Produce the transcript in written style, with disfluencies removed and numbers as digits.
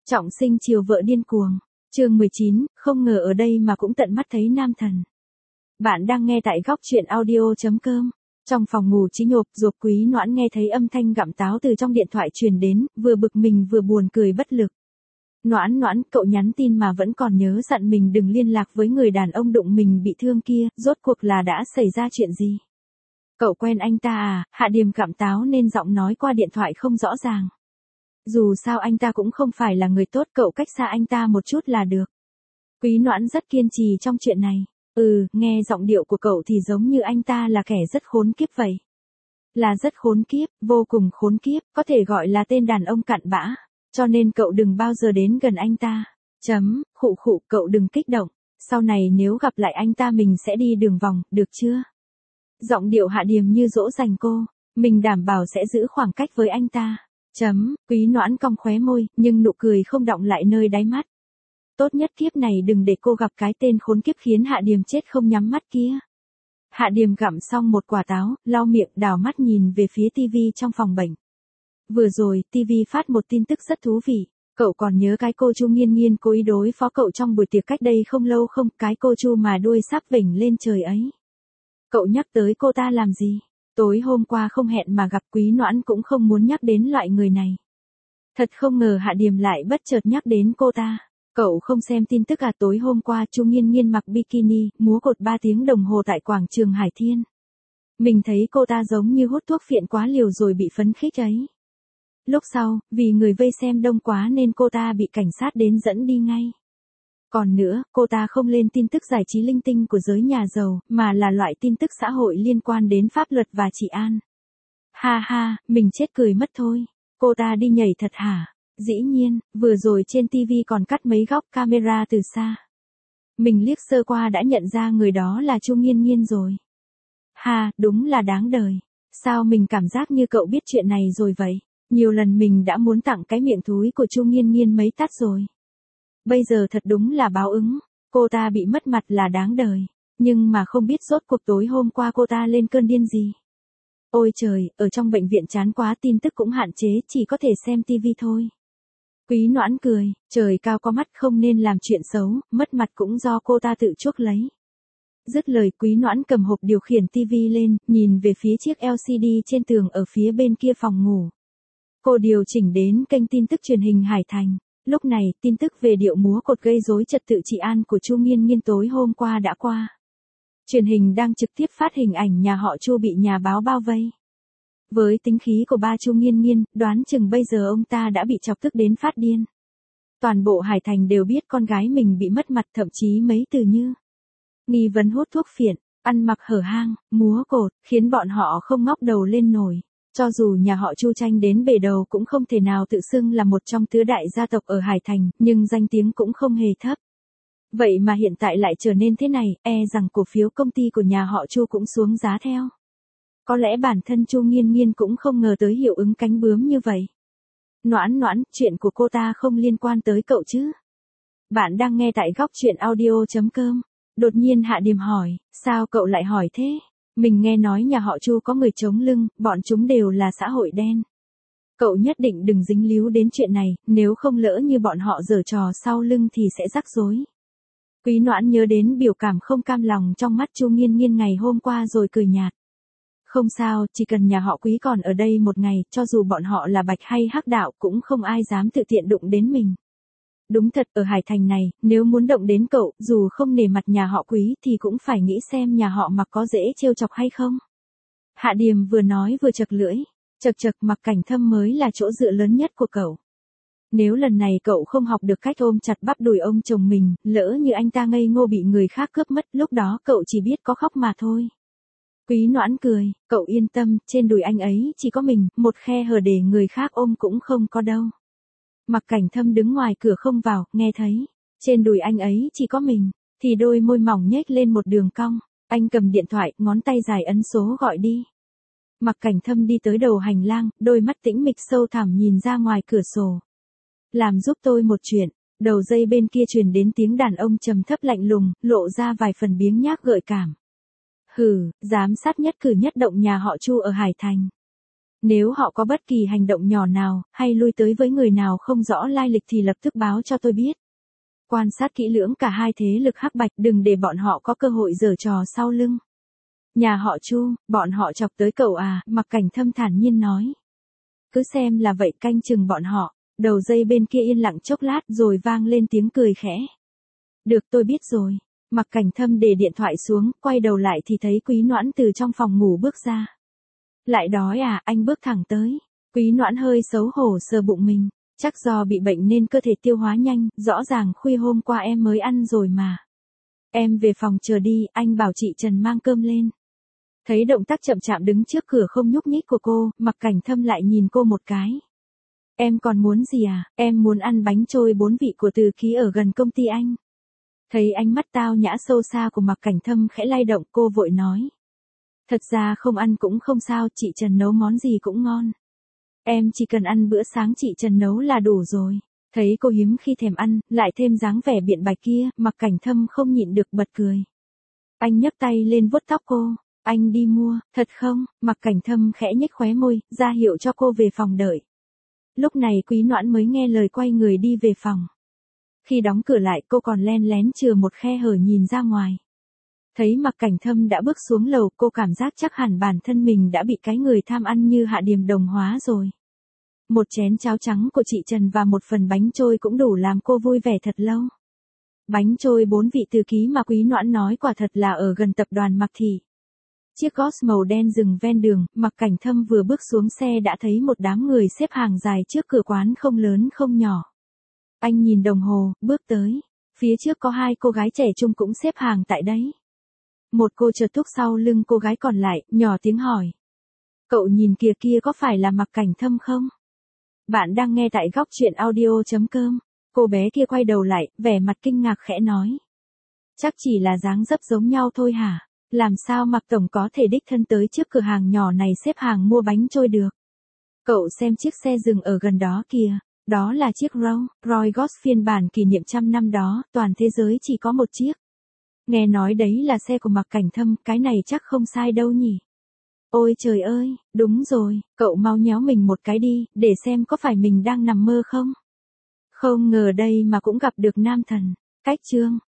Trọng sinh chiều vợ điên cuồng. Chương 19, không ngờ ở đây mà cũng tận mắt thấy nam thần. Bạn đang nghe tại góc truyện audio.com. Trong phòng ngủ Chí Nhộp, Diệp Quý Noãn nghe thấy âm thanh gặm táo từ trong điện thoại truyền đến, vừa bực mình vừa buồn cười bất lực. Noãn Noãn, cậu nhắn tin mà vẫn còn nhớ dặn mình đừng liên lạc với người đàn ông đụng mình bị thương kia, rốt cuộc là đã xảy ra chuyện gì? Cậu quen anh ta à? Hạ Điềm gặm táo nên giọng nói qua điện thoại không rõ ràng. Dù sao anh ta cũng không phải là người tốt, cậu cách xa anh ta một chút là được. Quý Noãn rất kiên trì trong chuyện này. Nghe giọng điệu của cậu thì giống như anh ta là kẻ rất khốn kiếp vậy. Là rất khốn kiếp, vô cùng khốn kiếp, có thể gọi là tên đàn ông cặn bã. Cho nên cậu đừng bao giờ đến gần anh ta. Khụ khụ, cậu đừng kích động. Sau này nếu gặp lại anh ta mình sẽ đi đường vòng, được chưa? Giọng điệu Hạ Điềm như dỗ dành cô. Mình đảm bảo sẽ giữ khoảng cách với anh ta. Quý Noãn cong khóe môi, nhưng nụ cười không đọng lại nơi đáy mắt. Tốt nhất kiếp này đừng để cô gặp cái tên khốn kiếp khiến Hạ Điềm chết không nhắm mắt kia. Hạ Điềm gặm xong một quả táo, lau miệng, đảo mắt nhìn về phía tivi trong phòng bệnh. Vừa rồi, tivi phát một tin tức rất thú vị. Cậu còn nhớ cái cô Chu Nghiên Nghiên cố ý đối phó cậu trong buổi tiệc cách đây không lâu không? Cái cô Chu mà đuôi sắp vểnh lên trời ấy. Cậu nhắc tới cô ta làm gì? Tối hôm qua không hẹn mà gặp. Quý Noãn cũng không muốn nhắc đến loại người này. Thật không ngờ Hạ Điềm lại bất chợt nhắc đến cô ta. Cậu không xem tin tức à? Tối hôm qua Chu Nghiên Nghiên mặc bikini, múa cột 3 tiếng đồng hồ tại quảng trường Hải Thiên. Mình thấy cô ta giống như hút thuốc phiện quá liều rồi bị phấn khích ấy. Lúc sau, vì người vây xem đông quá nên cô ta bị cảnh sát đến dẫn đi ngay. Còn nữa, cô ta không lên tin tức giải trí linh tinh của giới nhà giàu, mà là loại tin tức xã hội liên quan đến pháp luật và trị an. Ha ha, mình chết cười mất thôi. Cô ta đi nhảy thật hả? Dĩ nhiên, vừa rồi trên TV còn cắt mấy góc camera từ xa. Mình liếc sơ qua đã nhận ra người đó là Chu Nghiên Nghiên rồi. Ha, đúng là đáng đời. Sao mình cảm giác như cậu biết chuyện này rồi vậy? Nhiều lần mình đã muốn tặng cái miệng thúi của Chu Nghiên Nghiên mấy tát rồi. Bây giờ thật đúng là báo ứng. Cô ta bị mất mặt là đáng đời. Nhưng mà không biết rốt cuộc tối hôm qua cô ta lên cơn điên gì. Ôi trời, ở trong bệnh viện chán quá, tin tức cũng hạn chế, chỉ có thể xem tivi thôi. Quý Noãn cười, trời cao có mắt, không nên làm chuyện xấu, mất mặt cũng do cô ta tự chuốc lấy. Dứt lời, Quý Noãn cầm hộp điều khiển tivi lên, nhìn về phía chiếc LCD trên tường ở phía bên kia phòng ngủ. Cô điều chỉnh đến kênh tin tức truyền hình Hải Thành. Lúc này, tin tức về điệu múa cột gây rối trật tự trị an của Chu Nghiên Nghiên tối hôm qua đã qua. Truyền hình đang trực tiếp phát hình ảnh nhà họ Chu bị nhà báo bao vây. Với tính khí của ba Chu Nghiên Nghiên, đoán chừng bây giờ ông ta đã bị chọc tức đến phát điên. Toàn bộ Hải Thành đều biết con gái mình bị mất mặt, thậm chí mấy từ như nghi vấn hút thuốc phiện, ăn mặc hở hang, múa cột, khiến bọn họ không ngóc đầu lên nổi. Cho dù nhà họ Chu tranh đến bể đầu cũng không thể nào tự xưng là một trong tứ đại gia tộc ở Hải Thành, nhưng danh tiếng cũng không hề thấp. Vậy mà hiện tại lại trở nên thế này, rằng cổ phiếu công ty của nhà họ Chu cũng xuống giá theo. Có lẽ bản thân Chu Nghiên Nghiên cũng không ngờ tới hiệu ứng cánh bướm như vậy. Noãn Noãn, chuyện của cô ta không liên quan tới cậu chứ? Bạn đang nghe tại góc truyện audio.com. Đột nhiên Hạ Điềm hỏi, sao cậu lại hỏi thế? Mình nghe nói nhà họ Chu có người chống lưng, bọn chúng đều là xã hội đen. Cậu nhất định đừng dính líu đến chuyện này, nếu không lỡ như bọn họ giở trò sau lưng thì sẽ rắc rối. Quý Noãn nhớ đến biểu cảm không cam lòng trong mắt Chu Nghiên Nghiên ngày hôm qua rồi cười nhạt. Không sao, chỉ cần nhà họ Quý còn ở đây một ngày, cho dù bọn họ là bạch hay hắc đạo cũng không ai dám tự tiện đụng đến mình. Đúng thật, ở Hải Thành này, nếu muốn động đến cậu, dù không nể mặt nhà họ Quý thì cũng phải nghĩ xem nhà họ Mặc có dễ trêu chọc hay không. Hạ Điềm vừa nói vừa chật lưỡi. Chật, Mặc Cảnh Thâm mới là chỗ dựa lớn nhất của cậu. Nếu lần này cậu không học được cách ôm chặt bắp đùi ông chồng mình, lỡ như anh ta ngây ngô bị người khác cướp mất, lúc đó cậu chỉ biết có khóc mà thôi. Quý Noãn cười, cậu yên tâm, trên đùi anh ấy chỉ có mình, một khe hở để người khác ôm cũng không có đâu. Mặc Cảnh Thâm đứng ngoài cửa không vào, nghe thấy, trên đùi anh ấy chỉ có mình, thì đôi môi mỏng nhếch lên một đường cong. Anh cầm điện thoại, ngón tay dài ấn số gọi đi. Mặc Cảnh Thâm đi tới đầu hành lang, đôi mắt tĩnh mịch sâu thẳm nhìn ra ngoài cửa sổ. Làm giúp tôi một chuyện. Đầu dây bên kia truyền đến tiếng đàn ông trầm thấp lạnh lùng, lộ ra vài phần biếng nhác gợi cảm. Giám sát nhất cử nhất động nhà họ Chu ở Hải Thành. Nếu họ có bất kỳ hành động nhỏ nào, hay lui tới với người nào không rõ lai lịch thì lập tức báo cho tôi biết. Quan sát kỹ lưỡng cả hai thế lực hắc bạch, đừng để bọn họ có cơ hội giở trò sau lưng. Nhà họ Chu, bọn họ chọc tới cậu à, Mặc Cảnh Thâm thản nhiên nói. Cứ xem là vậy, canh chừng bọn họ. Đầu dây bên kia yên lặng chốc lát rồi vang lên tiếng cười khẽ. Được, tôi biết rồi. Mặc Cảnh Thâm để điện thoại xuống, quay đầu lại thì thấy Quý Noãn từ trong phòng ngủ bước ra. Lại đói à, anh bước thẳng tới. Quý Noãn hơi xấu hổ sờ bụng mình. Chắc do bị bệnh nên cơ thể tiêu hóa nhanh, rõ ràng khuya hôm qua em mới ăn rồi mà. Em về phòng chờ đi, anh bảo chị Trần mang cơm lên. Thấy động tác chậm chạp đứng trước cửa không nhúc nhích của cô, Mặc Cảnh Thâm lại nhìn cô một cái. Em còn muốn gì à, em muốn ăn bánh trôi 4 vị của Từ Ký ở gần công ty anh. Thấy ánh mắt tao nhã sâu xa của Mặc Cảnh Thâm khẽ lay động, cô vội nói. Thật ra không ăn cũng không sao, chị Trần nấu món gì cũng ngon. Em chỉ cần ăn bữa sáng chị Trần nấu là đủ rồi. Thấy cô hiếm khi thèm ăn, lại thêm dáng vẻ biện bạch kia, Mặc Cảnh Thâm không nhịn được bật cười. Anh nhấc tay lên vuốt tóc cô. Anh đi mua, thật không? Mặc Cảnh Thâm khẽ nhếch khóe môi, ra hiệu cho cô về phòng đợi. Lúc này Quý Noãn mới nghe lời quay người đi về phòng. Khi đóng cửa lại cô còn len lén chừa một khe hở nhìn ra ngoài. Thấy Mặc Cảnh Thâm đã bước xuống lầu, cô cảm giác chắc hẳn bản thân mình đã bị cái người tham ăn như Hạ Điềm đồng hóa rồi. Một chén cháo trắng của chị Trần và một phần bánh trôi cũng đủ làm cô vui vẻ thật lâu. Bánh trôi 4 vị Từ Ký mà Quý Noãn nói quả thật là ở gần tập đoàn Mặc Thị. Chiếc Golf màu đen dừng ven đường, Mặc Cảnh Thâm vừa bước xuống xe đã thấy một đám người xếp hàng dài trước cửa quán không lớn không nhỏ. Anh nhìn đồng hồ, bước tới. Phía trước có 2 cô gái trẻ trung cũng xếp hàng tại đấy. Một cô chợt thúc sau lưng cô gái còn lại, nhỏ tiếng hỏi. Cậu nhìn kìa, kia có phải là Mặc Cảnh Thâm không? Bạn đang nghe tại góc truyện audio.com. Cô bé kia quay đầu lại, vẻ mặt kinh ngạc khẽ nói. Chắc chỉ là dáng dấp giống nhau thôi hả? Làm sao Mặc Tổng có thể đích thân tới trước cửa hàng nhỏ này xếp hàng mua bánh trôi được? Cậu xem chiếc xe dừng ở gần đó kìa. Đó là chiếc Rolls Royce phiên bản kỷ niệm 100 năm đó, toàn thế giới chỉ có một chiếc. Nghe nói đấy là xe của Mặc Cảnh Thâm, cái này chắc không sai đâu nhỉ? Ôi trời ơi, đúng rồi, cậu mau nhéo mình một cái đi, để xem có phải mình đang nằm mơ không? Không ngờ đây mà cũng gặp được nam thần. Cách chương.